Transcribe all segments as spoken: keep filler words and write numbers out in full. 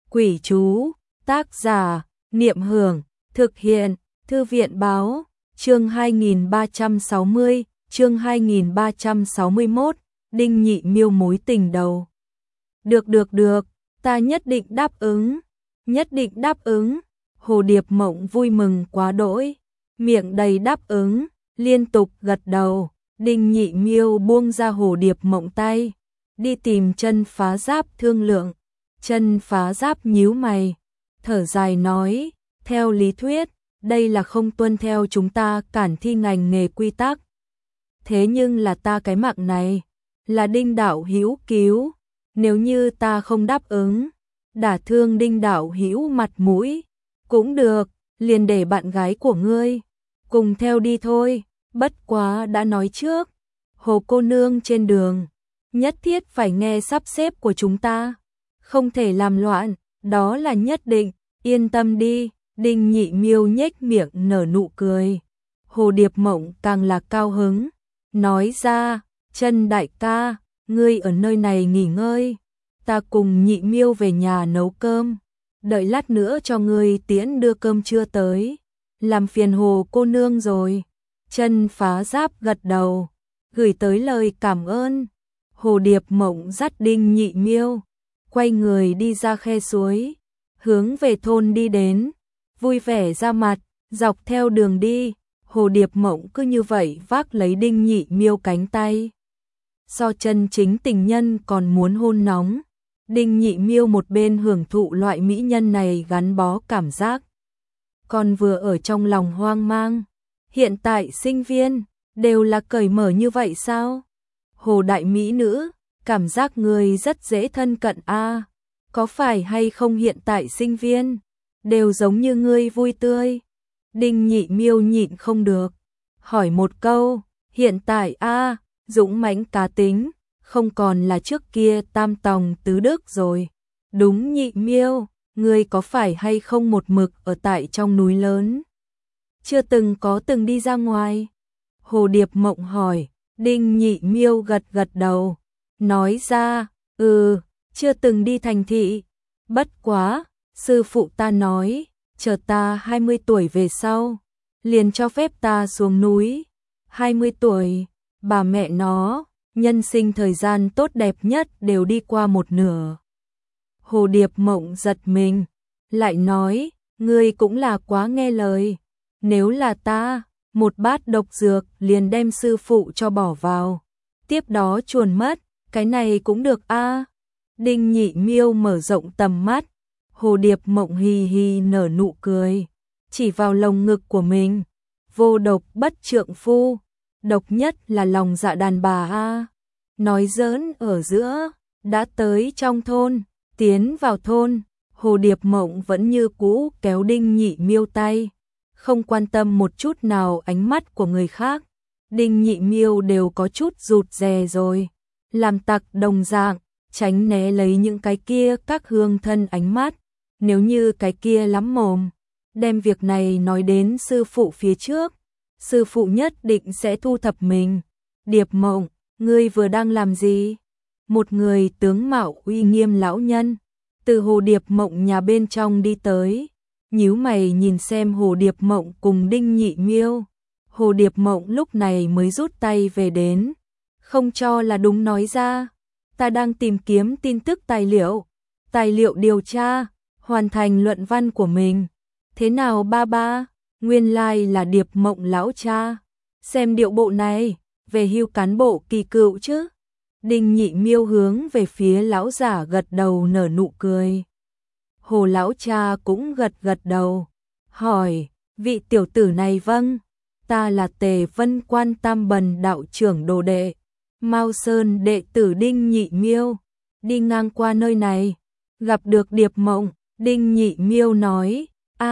Quỷ chú, tác giả, Niệm Hưởng, thực hiện, Thư viện báo, chương hai nghìn ba trăm sáu mươi, chương hai nghìn ba trăm sáu mươi mốt, Đinh Nhị Miêu mối tình đầu. Được được được, ta nhất định đáp ứng, nhất định đáp ứng. Hồ Điệp Mộng vui mừng quá đỗi, miệng đầy đáp ứng, liên tục gật đầu. Đinh Nhị Miêu buông ra Hồ Điệp Mộng tay, đi tìm Chân Phá Giáp thương lượng. Chân Phá Giáp nhíu mày, thở dài nói, theo lý thuyết, đây là không tuân theo chúng ta cản thi ngành nghề quy tắc. Thế nhưng là ta cái mạng này, là Đinh đạo hữu cứu, nếu như ta không đáp ứng, đả thương Đinh đạo hữu mặt mũi, cũng được, liền để bạn gái của ngươi cùng theo đi thôi. Bất quá đã nói trước, Hồ cô nương trên đường, nhất thiết phải nghe sắp xếp của chúng ta, không thể làm loạn, đó là nhất định, yên tâm đi. Đinh Nhị Miêu nhếch miệng nở nụ cười. Hồ Điệp Mộng càng là cao hứng, nói ra, Chân đại ca, ngươi ở nơi này nghỉ ngơi, ta cùng Nhị Miêu về nhà nấu cơm, đợi lát nữa cho ngươi tiễn đưa cơm trưa tới, làm phiền Hồ cô nương rồi. Chân Phá Giáp gật đầu, gửi tới lời cảm ơn. Hồ Điệp Mộng dắt Đinh Nhị Miêu, quay người đi ra khe suối, hướng về thôn đi đến, vui vẻ ra mặt. Dọc theo đường đi, Hồ Điệp Mộng cứ như vậy vác lấy Đinh Nhị Miêu cánh tay. So chân chính tình nhân còn muốn hôn nóng, Đinh Nhị Miêu một bên hưởng thụ loại mỹ nhân này gắn bó cảm giác, còn vừa ở trong lòng hoang mang. Hiện tại sinh viên đều là cởi mở như vậy sao? Hồ đại mỹ nữ, cảm giác người rất dễ thân cận a. À, có phải hay không hiện tại sinh viên đều giống như ngươi vui tươi? Đinh Nhị Miêu nhịn không được, hỏi một câu. Hiện tại a, à, dũng mãnh cá tính, không còn là trước kia tam tòng tứ đức rồi. Đúng Nhị Miêu, ngươi có phải hay không một mực ở tại trong núi lớn, chưa từng có từng đi ra ngoài? Hồ Điệp Mộng hỏi. Đinh Nhị Miêu gật gật đầu, nói ra, ừ, chưa từng đi thành thị. Bất quá, sư phụ ta nói, chờ ta hai mươi tuổi về sau, liền cho phép ta xuống núi. hai mươi tuổi, bà mẹ nó, nhân sinh thời gian tốt đẹp nhất đều đi qua một nửa. Hồ Điệp Mộng giật mình, lại nói, ngươi cũng là quá nghe lời. Nếu là ta, một bát độc dược liền đem sư phụ cho bỏ vào, tiếp đó chuồn mất, cái này cũng được a. À. Đinh Nhị Miêu mở rộng tầm mắt, Hồ Điệp Mộng hì hì nở nụ cười, chỉ vào lồng ngực của mình, vô độc bất trượng phu, độc nhất là lòng dạ đàn bà a. À. Nói giỡn ở giữa, đã tới trong thôn, tiến vào thôn, Hồ Điệp Mộng vẫn như cũ kéo Đinh Nhị Miêu tay, không quan tâm một chút nào ánh mắt của người khác. Đinh Nhị Miêu đều có chút rụt rè rồi, làm tặc đồng dạng, tránh né lấy những cái kia các hương thân ánh mắt. Nếu như cái kia lắm mồm, đem việc này nói đến sư phụ phía trước, sư phụ nhất định sẽ thu thập mình. Điệp Mộng, ngươi vừa đang làm gì? Một người tướng mạo uy nghiêm lão nhân từ Hồ Điệp Mộng nhà bên trong đi tới, nhíu mày nhìn xem Hồ Điệp Mộng cùng Đinh Nhị Miêu. Hồ Điệp Mộng lúc này mới rút tay về đến, không cho là đúng nói ra, ta đang tìm kiếm tin tức tài liệu, tài liệu điều tra, hoàn thành luận văn của mình. Thế nào ba ba, nguyên lai là Điệp Mộng lão cha, xem điệu bộ này, về hưu cán bộ kỳ cựu chứ. Đinh Nhị Miêu hướng về phía lão giả gật đầu nở nụ cười. Hồ lão cha cũng gật gật đầu, hỏi, vị tiểu tử này vâng, ta là Tề Vân Quan Tam Bần đạo trưởng đồ đệ, Mao Sơn đệ tử Đinh Nhị Miêu, đi ngang qua nơi này, gặp được Điệp Mộng. Đinh Nhị Miêu nói,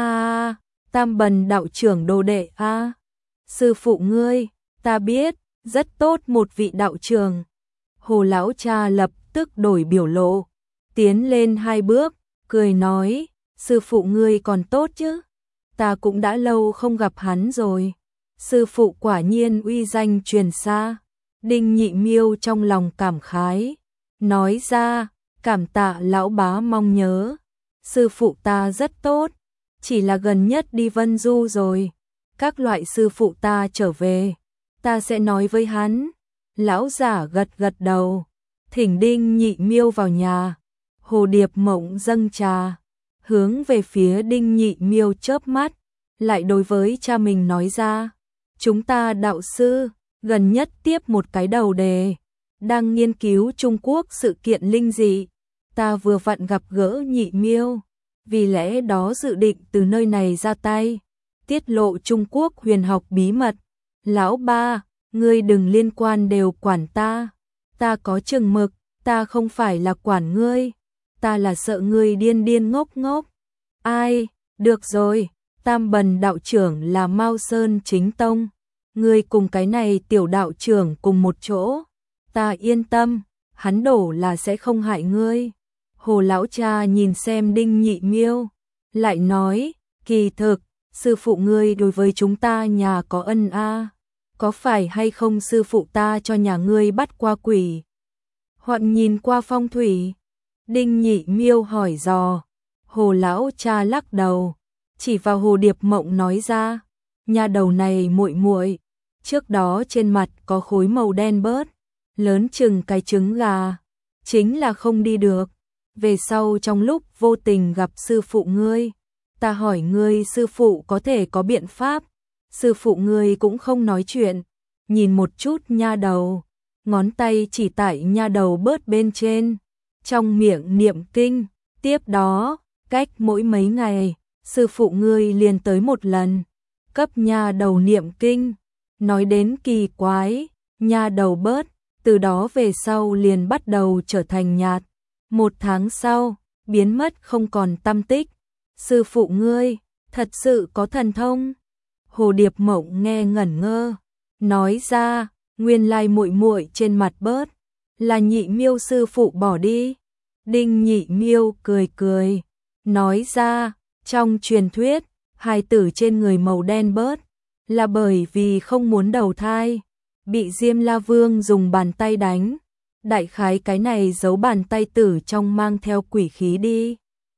a, Tam Bần đạo trưởng đồ đệ a, à, sư phụ ngươi, ta biết, rất tốt một vị đạo trưởng. Hồ lão cha lập tức đổi biểu lộ, tiến lên hai bước, cười nói, sư phụ ngươi còn tốt chứ, ta cũng đã lâu không gặp hắn rồi. Sư phụ quả nhiên uy danh truyền xa. Đinh Nhị Miêu trong lòng cảm khái, nói ra, cảm tạ lão bá mong nhớ. sư phụ ta rất tốt, chỉ là gần nhất đi Vân Du rồi. Các loại sư phụ ta trở về, ta sẽ nói với hắn. Lão giả gật gật đầu, thỉnh Đinh Nhị Miêu vào nhà. Hồ Điệp Mộng dâng trà, hướng về phía Đinh Nhị Miêu chớp mắt, lại đối với cha mình nói ra. Chúng ta đạo sư, gần nhất tiếp một cái đầu đề, đang nghiên cứu Trung Quốc sự kiện linh dị. Ta vừa vặn gặp gỡ Nhị Miêu, vì lẽ đó dự định từ nơi này ra tay, tiết lộ Trung Quốc huyền học bí mật. Lão ba, ngươi đừng liên quan đều quản ta, ta có chừng mực, ta không phải là quản ngươi, ta là sợ ngươi điên điên ngốc ngốc. Ai, được rồi, Tam Bần đạo trưởng là Mao Sơn chính tông, ngươi cùng cái này tiểu đạo trưởng cùng một chỗ, ta yên tâm, hắn đổ là sẽ không hại ngươi. Hồ lão cha nhìn xem Đinh Nhị Miêu, lại nói, kỳ thực, sư phụ ngươi đối với chúng ta nhà có ân a, có phải hay không sư phụ ta cho nhà ngươi bắt qua quỷ, hoặc nhìn qua phong thủy? Đinh Nhị Miêu hỏi dò. Hồ lão cha lắc đầu, chỉ vào Hồ Điệp Mộng nói ra, nhà đầu này muội muội, trước đó trên mặt có khối màu đen bớt, lớn chừng cái trứng gà, chính là không đi được. Về sau trong lúc vô tình gặp sư phụ ngươi, ta hỏi ngươi sư phụ có thể có biện pháp, sư phụ ngươi cũng không nói chuyện, nhìn một chút nha đầu, ngón tay chỉ tại nha đầu bớt bên trên, trong miệng niệm kinh, tiếp đó, cách mỗi mấy ngày, sư phụ ngươi liền tới một lần, cấp nha đầu niệm kinh, nói đến kỳ quái, nha đầu bớt, từ đó về sau liền bắt đầu trở thành nhạt. Một tháng sau, biến mất không còn tăm tích. Sư phụ ngươi, thật sự có thần thông? Hồ Điệp Mộng nghe ngẩn ngơ, nói ra, nguyên lai muội muội trên mặt bớt, là Nhị Miêu sư phụ bỏ đi. Đinh Nhị Miêu cười cười, nói ra, trong truyền thuyết, hài tử trên người màu đen bớt, là bởi vì không muốn đầu thai, bị Diêm La Vương dùng bàn tay đánh. Đại khái cái này giấu bàn tay tử trong mang theo quỷ khí đi.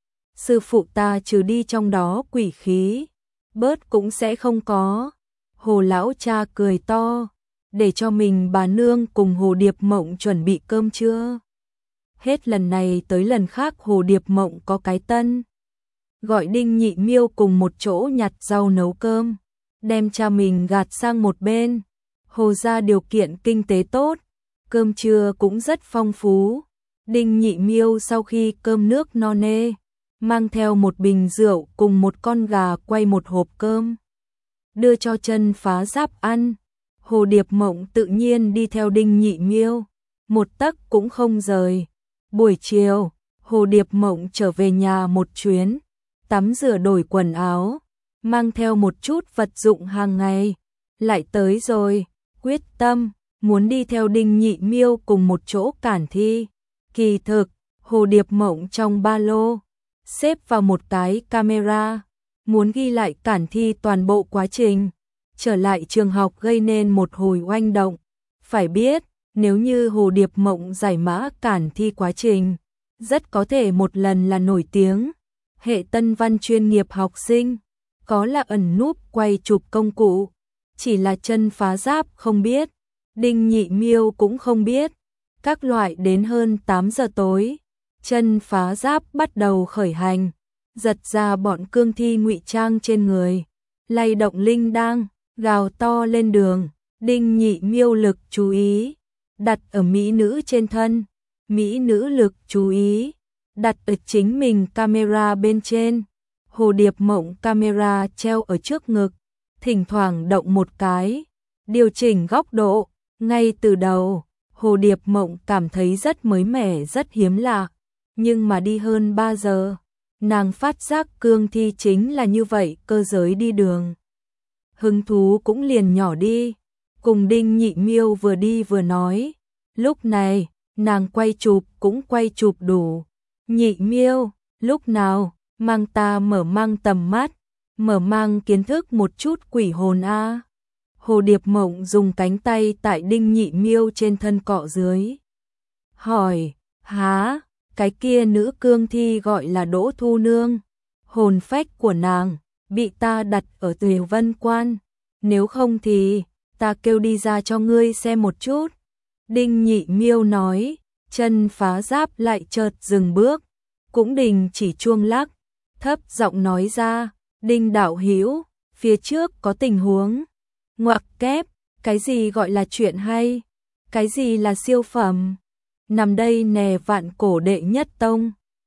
Sư phụ ta trừ đi trong đó quỷ khí, bớt cũng sẽ không có. Hồ lão cha cười to, để cho mình bà nương cùng Hồ Điệp Mộng chuẩn bị cơm trưa. Hết lần này tới lần khác Hồ Điệp Mộng có cái tân, gọi Đinh Nhị Miêu cùng một chỗ nhặt rau nấu cơm, đem cha mình gạt sang một bên. Hồ gia điều kiện kinh tế tốt, cơm trưa cũng rất phong phú. Đinh Nhị Miêu sau khi cơm nước no nê, mang theo một bình rượu cùng một con gà quay một hộp cơm, đưa cho Chân Phá Giáp ăn. Hồ Điệp Mộng tự nhiên đi theo Đinh Nhị Miêu, một tấc cũng không rời. Buổi chiều, Hồ Điệp Mộng trở về nhà một chuyến, tắm rửa đổi quần áo, mang theo một chút vật dụng hàng ngày, lại tới rồi, quyết tâm muốn đi theo Đinh Nhị Miêu cùng một chỗ cản thi. Kỳ thực, Hồ Điệp Mộng trong ba lô xếp vào một cái camera, muốn ghi lại cản thi toàn bộ quá trình. Trở lại trường học gây nên một hồi oanh động. Phải biết, nếu như Hồ Điệp Mộng giải mã cản thi quá trình, rất có thể một lần là nổi tiếng. Hệ tân văn chuyên nghiệp học sinh, có là ẩn núp quay chụp công cụ, chỉ là Chân Phá Giáp không biết, Đinh Nhị Miêu cũng không biết. Các loại đến hơn tám giờ tối, Chân Phá Giáp bắt đầu khởi hành, giật ra bọn cương thi ngụy trang trên người, lay động linh đang, gào to lên đường. Đinh Nhị Miêu lực chú ý đặt ở mỹ nữ trên thân, mỹ nữ lực chú ý đặt ở chính mình camera bên trên. Hồ Điệp Mộng camera treo ở trước ngực, thỉnh thoảng động một cái, điều chỉnh góc độ. Ngay từ đầu, Hồ Điệp Mộng cảm thấy rất mới mẻ, rất hiếm lạ, nhưng mà đi hơn ba giờ, nàng phát giác cương thi chính là như vậy, cơ giới đi đường. Hứng thú cũng liền nhỏ đi, cùng Đinh Nhị Miêu vừa đi vừa nói. Lúc này, nàng quay chụp cũng quay chụp đủ. Nhị Miêu, lúc nào, mang ta mở mang tầm mắt, mở mang kiến thức một chút quỷ hồn a. Hồ Điệp Mộng dùng cánh tay tại Đinh Nhị Miêu trên thân cọ dưới. Hỏi, há, cái kia nữ cương thi gọi là Đỗ Thu Nương, hồn phách của nàng bị ta đặt ở Tùy Vân Quan, nếu không thì ta kêu đi ra cho ngươi xem một chút. Đinh Nhị Miêu nói, chân phá giáp lại chợt dừng bước, cũng đình chỉ chuông lắc, thấp giọng nói ra, Đinh đạo hữu, phía trước có tình huống. Ngoặc kép, cái gì gọi là chuyện hay? Cái gì là siêu phẩm? Nằm đây nè Vạn Cổ đệ nhất tông.